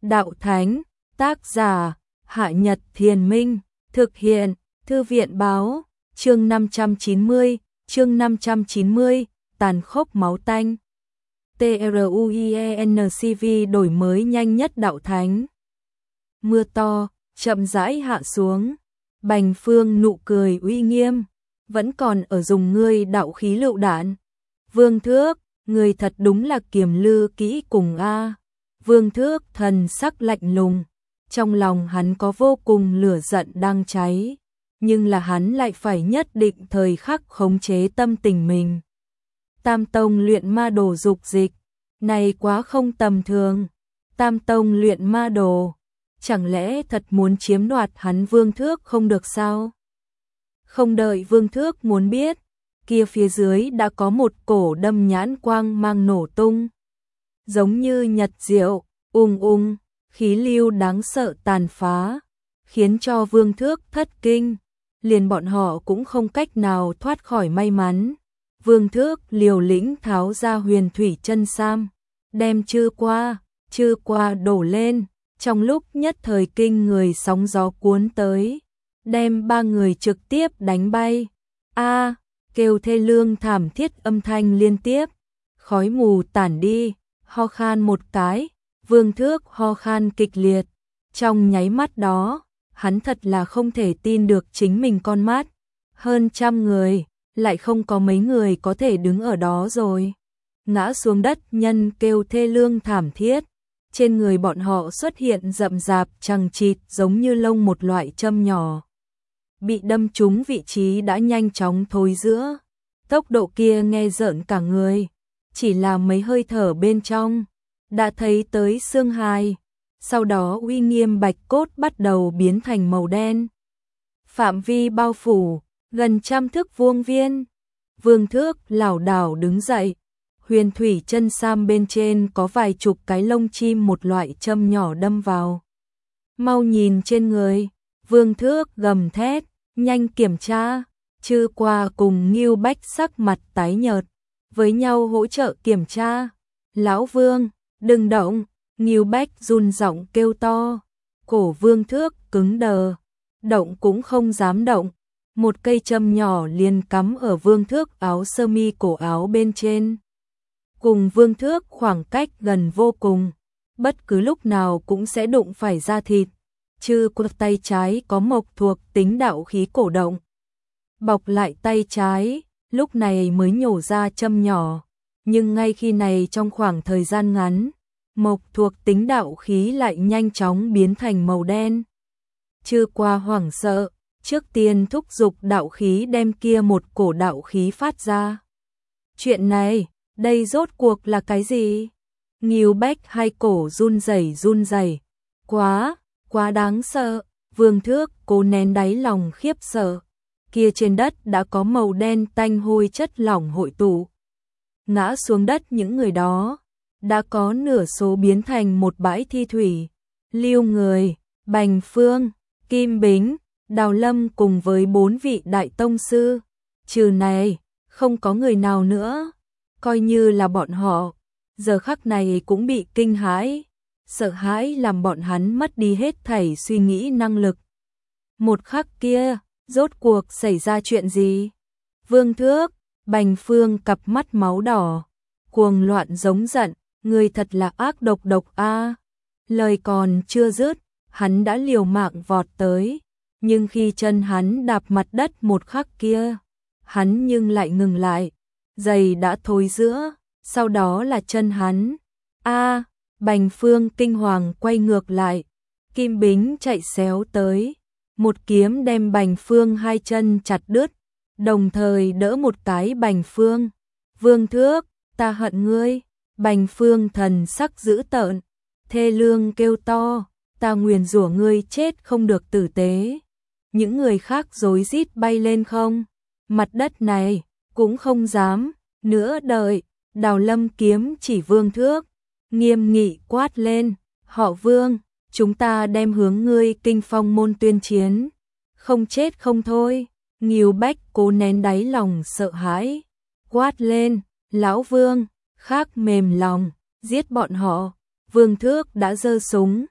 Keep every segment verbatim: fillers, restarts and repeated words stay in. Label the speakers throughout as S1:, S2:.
S1: Đạo Thánh, tác giả, Hạ Nhật Thiền Minh, thực hiện, Thư viện Báo, chương năm trăm chín mươi, chương năm trăm chín mươi, tàn khốc máu tanh. TRUIENCV đổi mới nhanh nhất Đạo Thánh. Mưa to, chậm rãi hạ xuống, Bành Phương nụ cười uy nghiêm, vẫn còn ở dùng ngươi đạo khí lựu đạn. Vương Thước, người thật đúng là kiềm lư kỹ cùng a. Vương Thước thần sắc lạnh lùng, trong lòng hắn có vô cùng lửa giận đang cháy, nhưng là hắn lại phải nhất định thời khắc khống chế tâm tình mình. Tam tông luyện ma đồ dục dịch, này quá không tầm thường. Tam tông luyện ma đồ, chẳng lẽ thật muốn chiếm đoạt hắn Vương Thước không được sao? Không đợi Vương Thước muốn biết, kia phía dưới đã có một cổ đâm nhãn quang mang nổ tung. Giống như nhật diệu, ung ung, khí lưu đáng sợ tàn phá, khiến cho Vương Thước thất kinh, liền bọn họ cũng không cách nào thoát khỏi may mắn. Vương Thước liều lĩnh tháo ra huyền thủy chân sam, đem chư qua, chư qua đổ lên, trong lúc nhất thời kinh người sóng gió cuốn tới, đem ba người trực tiếp đánh bay. A, kêu thê lương thảm thiết âm thanh liên tiếp, khói mù tản đi, ho khan một cái, Vương Thước ho khan kịch liệt. Trong nháy mắt đó, hắn thật là không thể tin được chính mình con mắt. Hơn trăm người, lại không có mấy người có thể đứng ở đó rồi. Ngã xuống đất nhân kêu thê lương thảm thiết, trên người bọn họ xuất hiện rậm rạp chằng chịt giống như lông một loại châm nhỏ. Bị đâm trúng vị trí đã nhanh chóng thối rữa, tốc độ kia nghe rợn cả người, chỉ là mấy hơi thở bên trong, đã thấy tới xương hài, sau đó uy nghiêm bạch cốt bắt đầu biến thành màu đen. Phạm vi bao phủ, gần trăm thước vuông viên, Vương Thước lảo đảo đứng dậy, huyền thủy chân sam bên trên có vài chục cái lông chim một loại châm nhỏ đâm vào. Mau nhìn trên người, Vương Thước gầm thét, nhanh kiểm tra, chư qua cùng Ngưu Bách sắc mặt tái nhợt, với nhau hỗ trợ kiểm tra. Lão Vương, đừng động, Ngưu Bách run giọng kêu to, cổ Vương Thước cứng đờ, động cũng không dám động. Một cây châm nhỏ liền cắm ở Vương Thước áo sơ mi cổ áo bên trên. Cùng Vương Thước khoảng cách gần vô cùng, bất cứ lúc nào cũng sẽ đụng phải da thịt. Chư của tay trái có mộc thuộc tính đạo khí cổ động, bọc lại tay trái, lúc này mới nhổ ra châm nhỏ. Nhưng ngay khi này trong khoảng thời gian ngắn, mộc thuộc tính đạo khí lại nhanh chóng biến thành màu đen. Chư qua hoảng sợ, trước tiên thúc giục đạo khí đem kia một cổ đạo khí phát ra. Chuyện này, đây rốt cuộc là cái gì? Ngưu Bách hai cổ run rẩy run rẩy, quá, quá đáng sợ. Vương Thước cố nén đáy lòng khiếp sợ, kia trên đất đã có màu đen tanh hôi chất lỏng hội tụ. Ngã xuống đất những người đó, đã có nửa số biến thành một bãi thi thủy. Lưu Người, Bành Phương, Kim Bính, Đào Lâm cùng với bốn vị đại tông sư, trừ này, không có người nào nữa. Coi như là bọn họ, giờ khắc này cũng bị kinh hãi, sợ hãi làm bọn hắn mất đi hết thảy suy nghĩ năng lực. Một khắc kia, rốt cuộc xảy ra chuyện gì? Vương Thước, Bành Phương cặp mắt máu đỏ, cuồng loạn giống giận, người thật là ác độc độc a. Lời còn chưa dứt, hắn đã liều mạng vọt tới, nhưng khi chân hắn đạp mặt đất một khắc kia, hắn nhưng lại ngừng lại, giày đã thối rữa, sau đó là chân hắn. A, Bành Phương kinh hoàng quay ngược lại, Kim Bính chạy xéo tới, một kiếm đem Bành Phương hai chân chặt đứt, đồng thời đỡ một cái Bành Phương. Vương Thước, ta hận ngươi. Bành Phương thần sắc dữ tợn, thê lương kêu to, ta nguyền rủa ngươi chết không được tử tế. Những người khác rối rít bay lên không, mặt đất này cũng không dám nữa đợi. Đào Lâm kiếm chỉ Vương Thước, nghiêm nghị quát lên, họ Vương, chúng ta đem hướng ngươi kinh phong môn tuyên chiến, không chết không thôi. Ngưu Bách cố nén đáy lòng sợ hãi, quát lên, lão Vương, khác mềm lòng, giết bọn họ. Vương Thước đã giơ súng,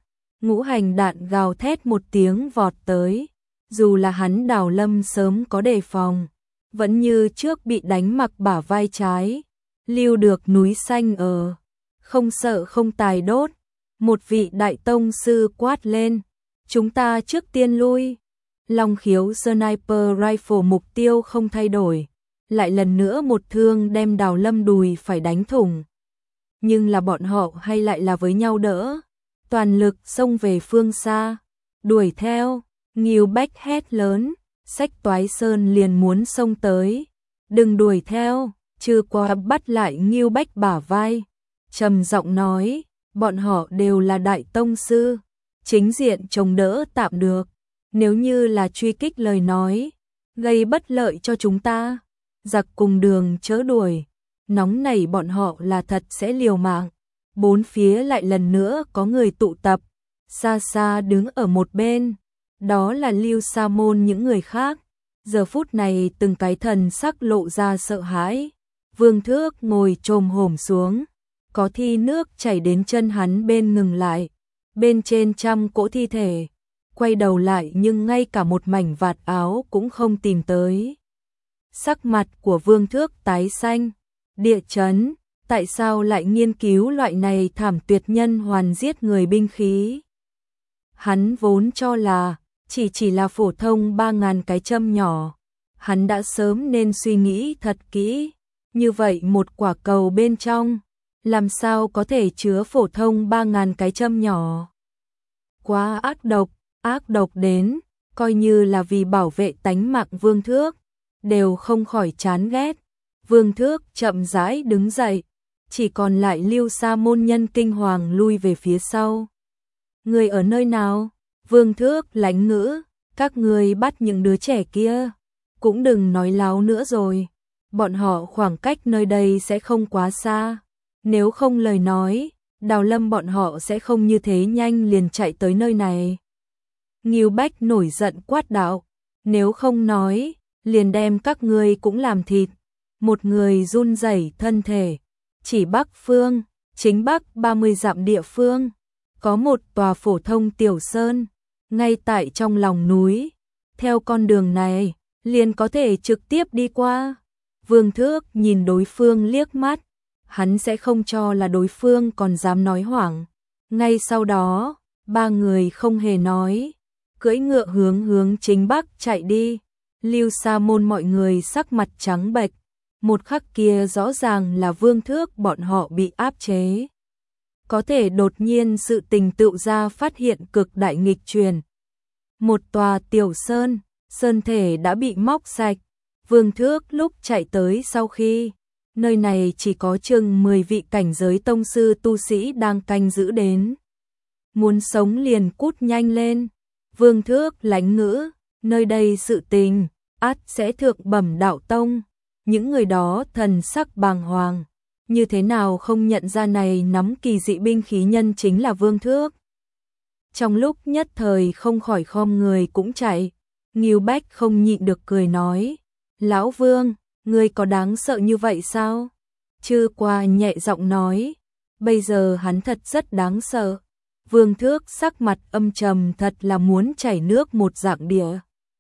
S1: Ngũ hành đạn gào thét một tiếng vọt tới, dù là hắn Đào Lâm sớm có đề phòng, vẫn như trước bị đánh mặc bả vai trái, lưu được núi xanh ở, không sợ không tài đốt. Một vị đại tông sư quát lên, chúng ta trước tiên lui. Long khiếu sniper rifle mục tiêu không thay đổi, lại lần nữa một thương đem Đào Lâm đùi phải đánh thủng. Nhưng là bọn họ hay lại là với nhau đỡ, toàn lực xông về phương xa, đuổi theo. Ngưu Bách hét lớn, Xách Toái Sơn liền muốn xông tới, đừng đuổi theo. Trư Qua bắt lại Ngưu Bách bả vai, trầm giọng nói, bọn họ đều là đại tông sư, chính diện chống đỡ tạm được, nếu như là truy kích lời nói, gây bất lợi cho chúng ta, giặc cùng đường chớ đuổi, nóng nảy bọn họ là thật sẽ liều mạng. Bốn phía lại lần nữa có người tụ tập, xa xa đứng ở một bên, đó là Lưu Sa Môn những người khác, giờ phút này từng cái thần sắc lộ ra sợ hãi. Vương Thước ngồi chồm hổm xuống, có thi nước chảy đến chân hắn bên ngừng lại, bên trên trăm cỗ thi thể, quay đầu lại nhưng ngay cả một mảnh vạt áo cũng không tìm tới. Sắc mặt của Vương Thước tái xanh, địa chấn, tại sao lại nghiên cứu loại này thảm tuyệt nhân hoàn giết người binh khí? Hắn vốn cho là chỉ chỉ là phổ thông ba ngàn cái châm nhỏ, hắn đã sớm nên suy nghĩ thật kỹ, như vậy một quả cầu bên trong, làm sao có thể chứa phổ thông ba ngàn cái châm nhỏ? Quá ác độc, ác độc đến, coi như là vì bảo vệ tánh mạng Vương Thước, đều không khỏi chán ghét. Vương Thước chậm rãi đứng dậy, chỉ còn lại Lưu Sa Môn nhân kinh hoàng lui về phía sau. Người ở nơi nào? Vương Thước lãnh ngữ, các người bắt những đứa trẻ kia, cũng đừng nói láo nữa rồi, bọn họ khoảng cách nơi đây sẽ không quá xa, nếu không lời nói, Đào Lâm bọn họ sẽ không như thế nhanh liền chạy tới nơi này. Ngưu Bách nổi giận quát đạo, nếu không nói, liền đem các ngươi cũng làm thịt. Một người run rẩy thân thể, chỉ Bắc phương, chính Bắc ba mươi dặm địa phương, có một tòa phổ thông tiểu sơn, ngay tại trong lòng núi, theo con đường này, liền có thể trực tiếp đi qua. Vương Thước nhìn đối phương liếc mắt, hắn sẽ không cho là đối phương còn dám nói hoảng. Ngay sau đó, ba người không hề nói, cưỡi ngựa hướng hướng chính Bắc chạy đi. Lưu Sa Môn mọi người sắc mặt trắng bệch, một khắc kia rõ ràng là Vương Thước bọn họ bị áp chế. Có thể đột nhiên sự tình tựu ra phát hiện cực đại nghịch truyền. Một tòa tiểu sơn, sơn thể đã bị móc sạch. Vương Thước lúc chạy tới sau khi, nơi này chỉ có chừng mười vị cảnh giới tông sư tu sĩ đang canh giữ đến. Muốn sống liền cút nhanh lên. Vương Thước lãnh ngữ, nơi đây sự tình, ắt sẽ thượng bẩm đạo tông. Những người đó thần sắc bàng hoàng, như thế nào không nhận ra này nắm kỳ dị binh khí nhân chính là Vương Thước. Trong lúc nhất thời không khỏi khom người cũng chạy, Ngưu Bách không nhịn được cười nói, Lão Vương, ngươi có đáng sợ như vậy sao? Trư Qua nhẹ giọng nói, bây giờ hắn thật rất đáng sợ. Vương Thước sắc mặt âm trầm thật là muốn chảy nước một dạng địa.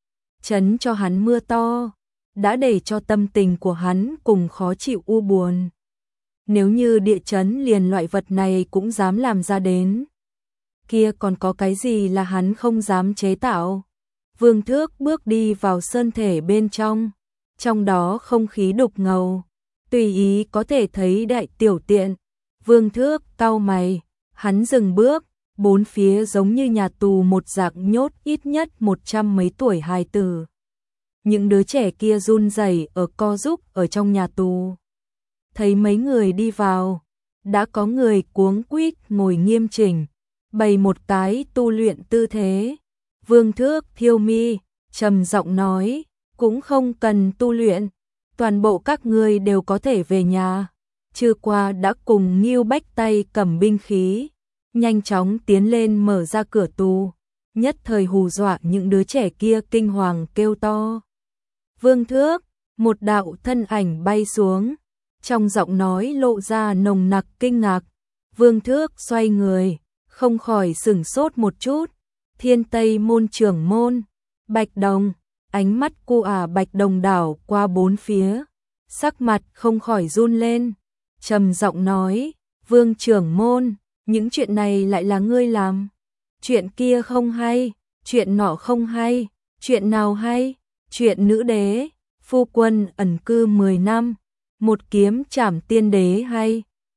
S1: Chấn cho hắn mưa to, đã để cho tâm tình của hắn cùng khó chịu u buồn. Nếu như địa chấn liền loại vật này cũng dám làm ra đến, kia còn có cái gì là hắn không dám chế tạo. Vương Thước bước đi vào sơn thể bên trong, trong đó không khí đục ngầu, tùy ý có thể thấy đại tiểu tiện. Vương Thước cau mày, hắn dừng bước, bốn phía giống như nhà tù một dạng nhốt ít nhất một trăm mấy tuổi hài tử. Những đứa trẻ kia run rẩy ở co giúp ở trong nhà tù. Thấy mấy người đi vào, đã có người cuống quýt ngồi nghiêm chỉnh, bày một cái tu luyện tư thế. Vương Thước thiêu mi, trầm giọng nói, cũng không cần tu luyện, toàn bộ các ngươi đều có thể về nhà. Trư Qua đã cùng Ngưu Bách tay cầm binh khí, nhanh chóng tiến lên mở ra cửa tù, nhất thời hù dọa những đứa trẻ kia kinh hoàng kêu to. Vương Thước, một đạo thân ảnh bay xuống, trong giọng nói lộ ra nồng nặc kinh ngạc. Vương Thước xoay người, không khỏi sửng sốt một chút. Thiên Tây môn trưởng môn, Bạch Đồng, ánh mắt cô ả Bạch Đồng đảo qua bốn phía, sắc mặt không khỏi run lên, trầm giọng nói, Vương trưởng môn, những chuyện này lại là ngươi làm? Chuyện kia không hay, chuyện nọ không hay, chuyện nào hay? Chuyện nữ đế, phu quân ẩn cư mười năm, một kiếm trảm tiên đế hay?